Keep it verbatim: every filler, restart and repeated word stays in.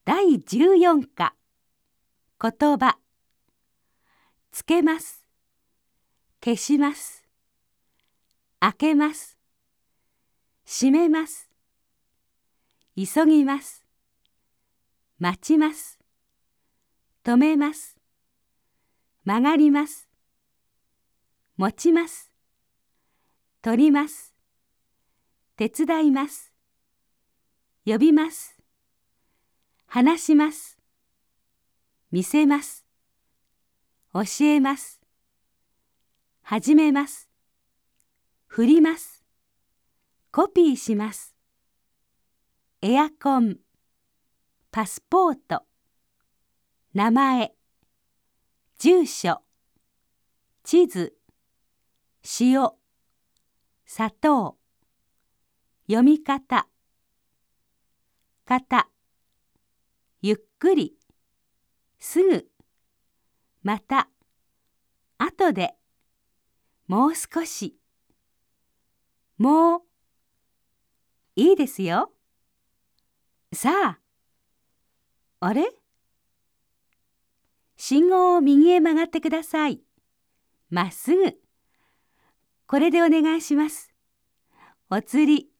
だいじゅうよんか言葉。つけます、消します、開けます、閉めます、急ぎます、待ちます、止めます、曲がります、持ちます、取ります、手伝います、呼びます、話します、見せます、教えます、始めます、振ります、コピーします、エアコン、パスポート、名前、住所、地図、塩、砂糖、読み方、型、ゆっくり、すぐ、また、後で、もう少し、もう、いいですよ。さあ、あれ？信号を右へ曲がってください。まっすぐ。これでお願いします。お釣り。